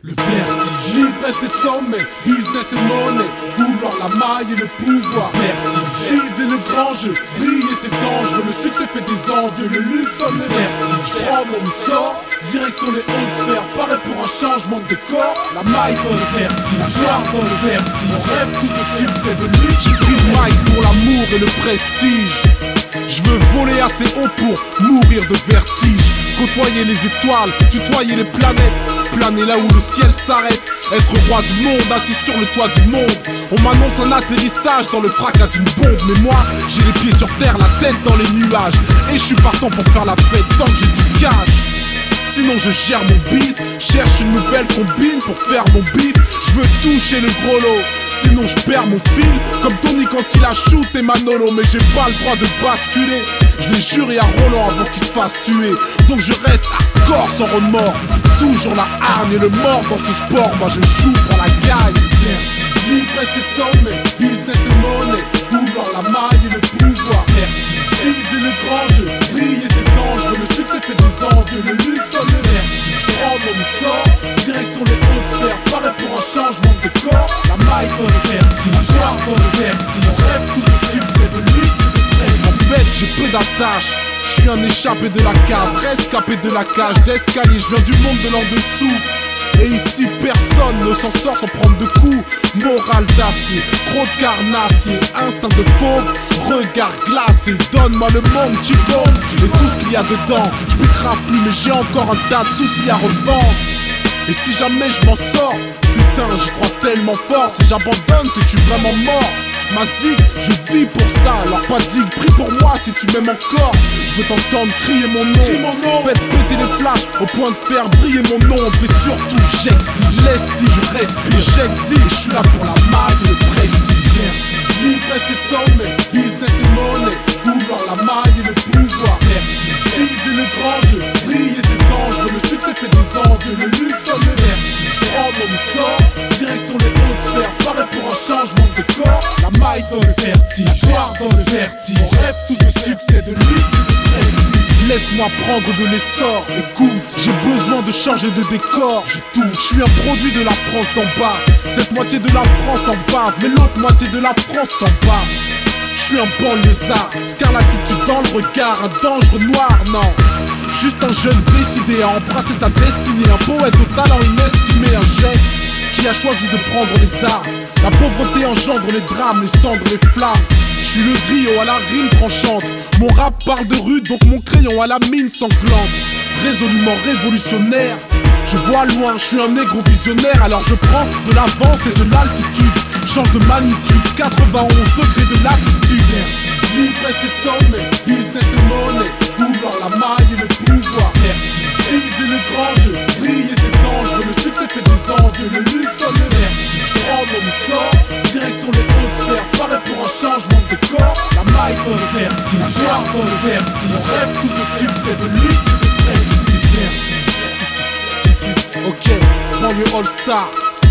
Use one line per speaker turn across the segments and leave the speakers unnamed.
Le vertige, l'ivresse des sommets, business et monnaie, vouloir la maille et le pouvoir. Vertige, viser le grand jeu, briller c'est dangereux, le succès fait des envieux, le luxe donne le vertige. Prends mon sort, direction les hautes sphères, pareil pour un changement de décor. La maille donne le vertige, la gloire donne le vertige. On rêve tout de succès de luxe. J'ai pris le maille pour l'amour et le prestige. Je veux voler assez haut pour mourir de vertige. Côtoyer les étoiles, tutoyer les planètes, planer là où le ciel s'arrête. Être roi du monde, assis sur le toit du monde. On m'annonce un atterrissage dans le fracas d'une bombe. Mais moi, j'ai les pieds sur terre, la tête dans les nuages. Et je suis partant pour faire la fête tant que j'ai du cash. Sinon je gère mon bise, cherche une nouvelle combine pour faire mon bif. Je veux toucher le gros lot, sinon je perds mon fil. Comme Tony quand il a shooté Manolo. Mais j'ai pas le droit de basculer, je l'ai juré à Roland avant qu'il se fasse tuer. Donc je reste hardcore sans remords, toujours la hargne et le mort dans ce sport. Moi je joue pour la gagne. Vertige, l'ivresse des sommets, business et monnaie, vouloir la maille et le pouvoir. Vertige, viser le grand jeu, briller c'est dangereux, le succès fait des envieux, le luxe donne le vertige. Prends mon sort, direction les hautes sphères, pareil pour un changement de décor. La maille donne le vertige, la gloire donne le vertige. On rêve tout de succès, de luxe et de prestige. En fait j'ai peu d'attaches, je suis un échappé de la cave, rescapé de la cage d'escalier. Je viens du monde de l'en dessous, et ici personne ne s'en sort sans prendre de coups. Morale d'acier, trop de carnassier, instinct de fauve, regard glacé. Donne-moi le monde, chico, et tout ce qu'il y a dedans. Je m'écrase plus mais j'ai encore un tas de soucis à revendre. Et si jamais je m'en sors, putain j'y crois tellement fort. Si j'abandonne c'est que je suis vraiment mort. Ma zig, je vis pour ça, alors pas digue, prie pour moi si tu m'aimes encore. Je veux t'entendre crier mon nom, faites péter les flashs au point de faire briller mon ombre. Et surtout j'exige, l'estige, je respire, j'exige. Je suis là pour la maille et le prestige. Vertige, l'ivresse des sommets, business et monnaie, vouloir la maille et le pouvoir. Vertige, viser le grand jeu, briller c'est dangereux, le succès fait des envieux, le luxe donne le vertige. Prends mon sort, direction les hautes sphères, pareil pour un changement de décor. La maille donne le vertige, la gloire donne le vertige. On rêve tout de succès, de luxe et de prestige. Laisse-moi prendre de l'essor, écoute, j'ai besoin de changer de décor. Je suis un produit de la France d'en bas. Cette moitié de la France en bave, mais l'autre moitié de la France s'en bat. Je suis un banlieusard, scarlatitude dans le regard, un danger noir, non. Juste un jeune décidé à embrasser sa destinée, un poète au talent inestimé, un jeune qui a choisi de prendre les armes. La pauvreté engendre les drames, les cendres, les flammes. Je suis le griot à la rime tranchante. Mon rap parle de rue, donc mon crayon à la mine sanglante. Résolument révolutionnaire, je vois loin, je suis un négro visionnaire. Alors je prends de l'avance et de l'altitude, change de magnitude, 91 degrés de latitude. Vertige, l'ivresse des sommets, business et monnaie, vouloir la maille et le pouvoir. Vertige, viser le grand jeu, briller c'est dangereux, le succès fait des envieux, le luxe donne le vertige. Prends mon sort, direction les hautes sphères, pareil pour un changement de décor. La maille donne le vertige, la gloire donne le vertige. On rêve tout de succès, de luxe et de prestige. Vertige, si, ok, banlieue all-star,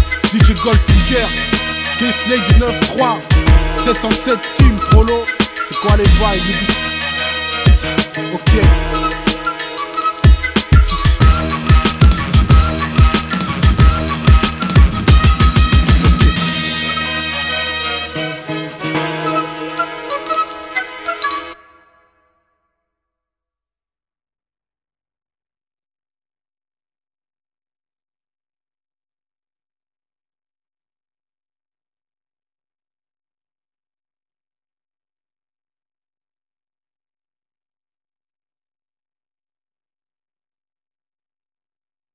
DJ Goldfinger, K-Slay du 9-3, 7 team, Frollo. C'est quoi les vibes, ok.